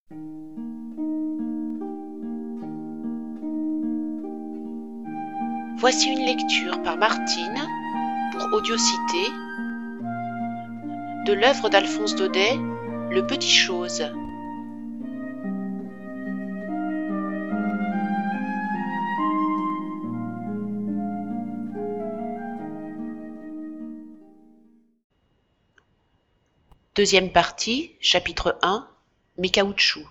Voici une lecture par Martine pour Audiocité de l'œuvre d'Alphonse Daudet, Le Petit Chose. Deuxième partie, chapitre 1, mes caoutchoucs.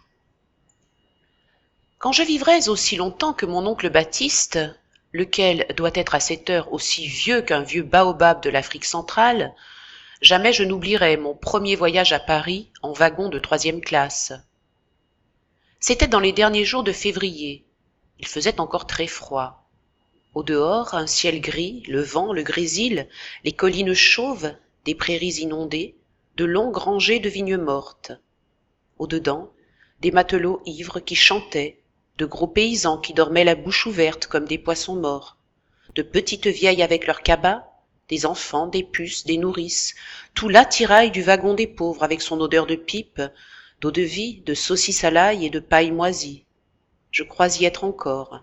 Quand je vivrais aussi longtemps que mon oncle Baptiste, lequel doit être à cette heure aussi vieux qu'un vieux baobab de l'Afrique centrale, jamais je n'oublierai mon premier voyage à Paris en wagon de 3e classe. C'était dans les derniers jours de février. Il faisait encore très froid. Au dehors, un ciel gris, le vent, le grésil, les collines chauves, des prairies inondées, de longues rangées de vignes mortes. Au-dedans, des matelots ivres qui chantaient, de gros paysans qui dormaient la bouche ouverte comme des poissons morts, de petites vieilles avec leurs cabas, des enfants, des puces, des nourrices, tout l'attirail du wagon des pauvres avec son odeur de pipe, d'eau-de-vie, de saucisses à l'ail et de paille moisie. Je crois y être encore.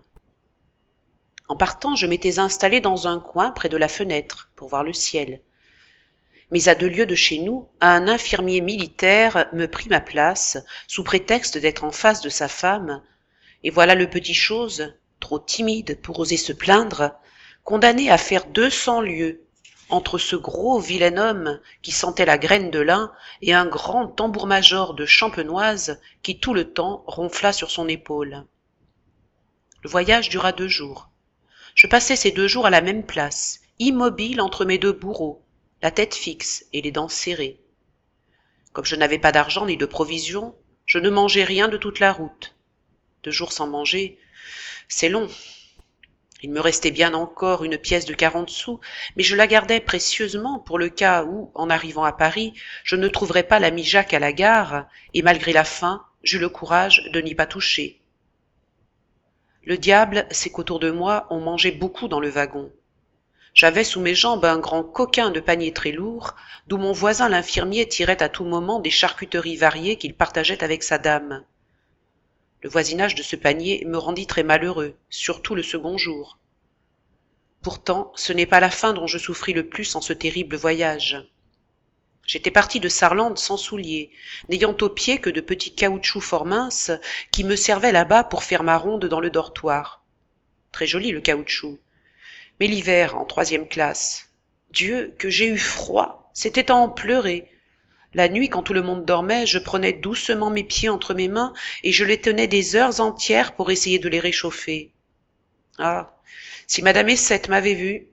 En partant, je m'étais installé dans un coin près de la fenêtre pour voir le ciel. Mais à 2 lieues de chez nous, un infirmier militaire me prit ma place, sous prétexte d'être en face de sa femme, et voilà le petit chose, trop timide pour oser se plaindre, condamné à faire 200 lieues entre ce gros vilain homme qui sentait la graine de lin et un grand tambour-major de champenoise qui tout le temps ronfla sur son épaule. Le voyage dura 2 jours. Je passai ces 2 jours à la même place, immobile entre mes 2 bourreaux, la tête fixe et les dents serrées. Comme je n'avais pas d'argent ni de provisions, je ne mangeai rien de toute la route. 2 jours sans manger, c'est long. Il me restait bien encore une pièce de 40 sous, mais je la gardais précieusement pour le cas où, en arrivant à Paris, je ne trouverais pas l'ami Jacques à la gare, et malgré la faim, j'eus le courage de n'y pas toucher. Le diable, c'est qu'autour de moi, on mangeait beaucoup dans le wagon. J'avais sous mes jambes un grand coquin de panier très lourd, d'où mon voisin l'infirmier tirait à tout moment des charcuteries variées qu'il partageait avec sa dame. Le voisinage de ce panier me rendit très malheureux, surtout le second jour. Pourtant, ce n'est pas la faim dont je souffris le plus en ce terrible voyage. J'étais parti de Sarlande sans souliers, n'ayant aux pieds que de petits caoutchoucs fort minces qui me servaient là-bas pour faire ma ronde dans le dortoir. Très joli le caoutchouc. Mais l'hiver, en 3e classe. Dieu, que j'ai eu froid, c'était à en pleurer. La nuit, quand tout le monde dormait, je prenais doucement mes pieds entre mes mains et je les tenais des heures entières pour essayer de les réchauffer. Ah, si Madame Essette m'avait vue.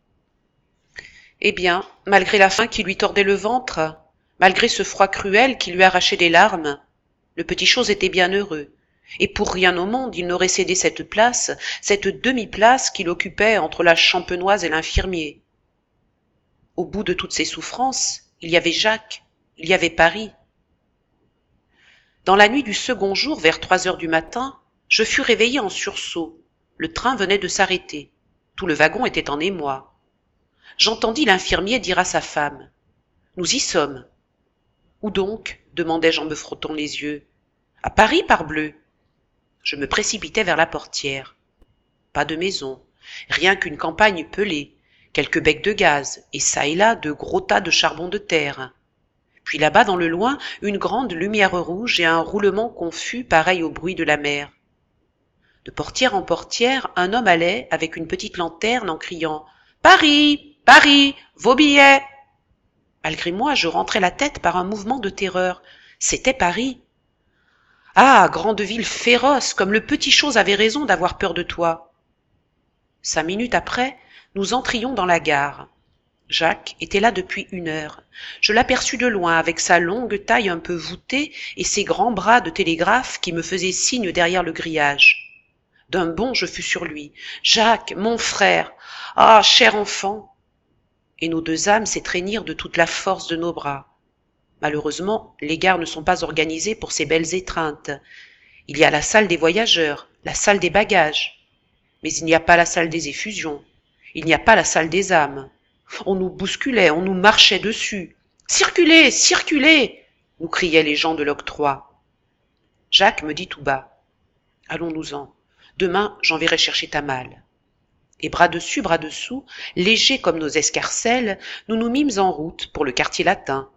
Eh bien, malgré la faim qui lui tordait le ventre, malgré ce froid cruel qui lui arrachait des larmes, le petit chose était bien heureux. Et pour rien au monde, il n'aurait cédé cette place, cette demi-place qu'il occupait entre la champenoise et l'infirmier. Au bout de toutes ces souffrances, il y avait Jacques, il y avait Paris. Dans la nuit du second jour, vers 3 heures du matin, je fus réveillé en sursaut. Le train venait de s'arrêter. Tout le wagon était en émoi. J'entendis l'infirmier dire à sa femme : « Nous y sommes. »« Où donc ? » demandai-je en me frottant les yeux. « À Paris, parbleu !» Je me précipitai vers la portière. Pas de maison, rien qu'une campagne pelée, quelques becs de gaz, et çà et là de gros tas de charbon de terre. Puis là-bas, dans le loin, une grande lumière rouge et un roulement confus pareil au bruit de la mer. De portière en portière, un homme allait, avec une petite lanterne, en criant « Paris, Paris, vos billets !» Malgré moi, je rentrais la tête par un mouvement de terreur. C'était Paris. Ah, grande ville féroce, comme le petit chose avait raison d'avoir peur de toi. 5 minutes après, nous entrions dans la gare. Jacques était là depuis 1 heure. Je l'aperçus de loin avec sa longue taille un peu voûtée et ses grands bras de télégraphe qui me faisaient signe derrière le grillage. D'un bond, je fus sur lui. « Jacques, mon frère ! Ah, cher enfant !» Et nos 2 âmes s'étreignirent de toute la force de nos bras. Malheureusement, les gares ne sont pas organisées pour ces belles étreintes. Il y a la salle des voyageurs, la salle des bagages. Mais il n'y a pas la salle des effusions. Il n'y a pas la salle des âmes. On nous bousculait, on nous marchait dessus. « Circulez, circulez !» nous criaient les gens de l'octroi. Jacques me dit tout bas: allons-nous-en, demain j'enverrai chercher ta malle. Et bras dessus, bras dessous, légers comme nos escarcelles, nous nous mîmes en route pour le quartier latin.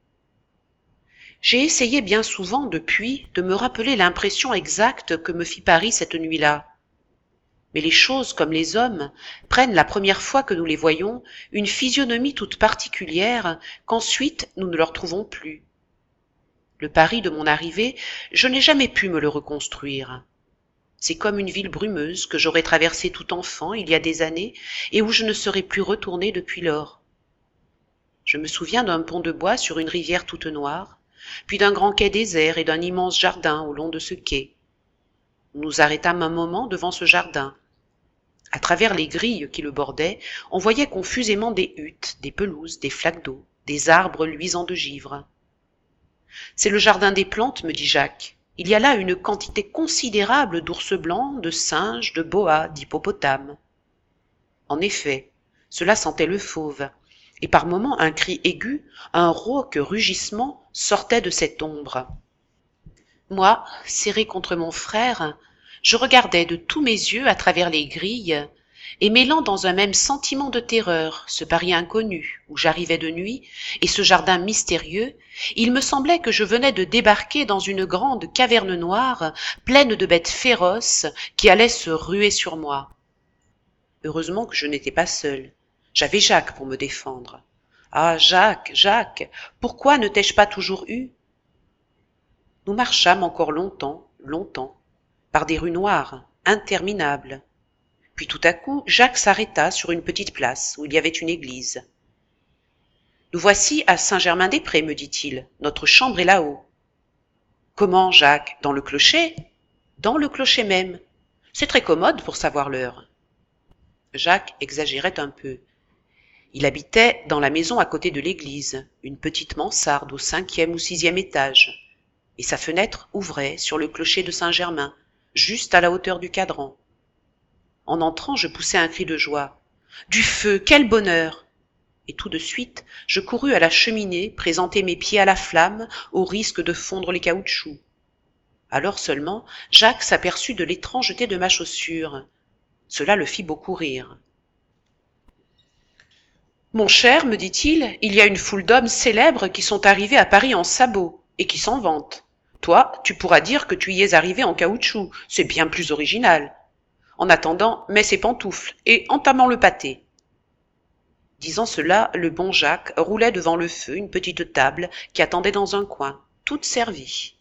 J'ai essayé bien souvent depuis de me rappeler l'impression exacte que me fit Paris cette nuit-là. Mais les choses, comme les hommes, prennent la première fois que nous les voyons une physionomie toute particulière qu'ensuite nous ne leur trouvons plus. Le Paris de mon arrivée, je n'ai jamais pu me le reconstruire. C'est comme une ville brumeuse que j'aurais traversée tout enfant il y a des années et où je ne serais plus retournée depuis lors. Je me souviens d'un pont de bois sur une rivière toute noire, puis d'un grand quai désert et d'un immense jardin au long de ce quai. Nous nous arrêtâmes un moment devant ce jardin. À travers les grilles qui le bordaient, on voyait confusément des huttes, des pelouses, des flaques d'eau, des arbres luisants de givre. C'est le jardin des plantes, me dit Jacques. Il y a là une quantité considérable d'ours blancs, de singes, de boas, d'hippopotames. En effet, cela sentait le fauve, et par moments un cri aigu, un rauque rugissement sortait de cette ombre. Moi, serré contre mon frère, je regardais de tous mes yeux à travers les grilles, et mêlant dans un même sentiment de terreur ce Paris inconnu où j'arrivais de nuit et ce jardin mystérieux, il me semblait que je venais de débarquer dans une grande caverne noire pleine de bêtes féroces qui allaient se ruer sur moi. Heureusement que je n'étais pas seule. J'avais Jacques pour me défendre. Ah, Jacques, Jacques, pourquoi ne t'ai-je pas toujours eu? Nous marchâmes encore longtemps, longtemps, par des rues noires, interminables. Puis tout à coup, Jacques s'arrêta sur une petite place où il y avait une église. « Nous voici à Saint-Germain-des-Prés, me dit-il. Notre chambre est là-haut. »« Comment, Jacques? Dans le clocher ?»« Dans le clocher même. C'est très commode pour savoir l'heure. » Jacques exagérait un peu. Il habitait dans la maison à côté de l'église, une petite mansarde au 5e ou 6e étage, et sa fenêtre ouvrait sur le clocher de Saint-Germain, juste à la hauteur du cadran. En entrant, je poussai un cri de joie. « Du feu, quel bonheur !» Et tout de suite, je courus à la cheminée présenter mes pieds à la flamme au risque de fondre les caoutchoucs. Alors seulement, Jacques s'aperçut de l'étrangeté de ma chaussure. Cela le fit beaucoup rire. « Mon cher, me dit-il, il y a une foule d'hommes célèbres qui sont arrivés à Paris en sabots et qui s'en vantent. Toi, tu pourras dire que tu y es arrivé en caoutchouc, c'est bien plus original. En attendant, mets ses pantoufles et entamons le pâté. » Disant cela, le bon Jacques roulait devant le feu une petite table qui attendait dans un coin, toute servie.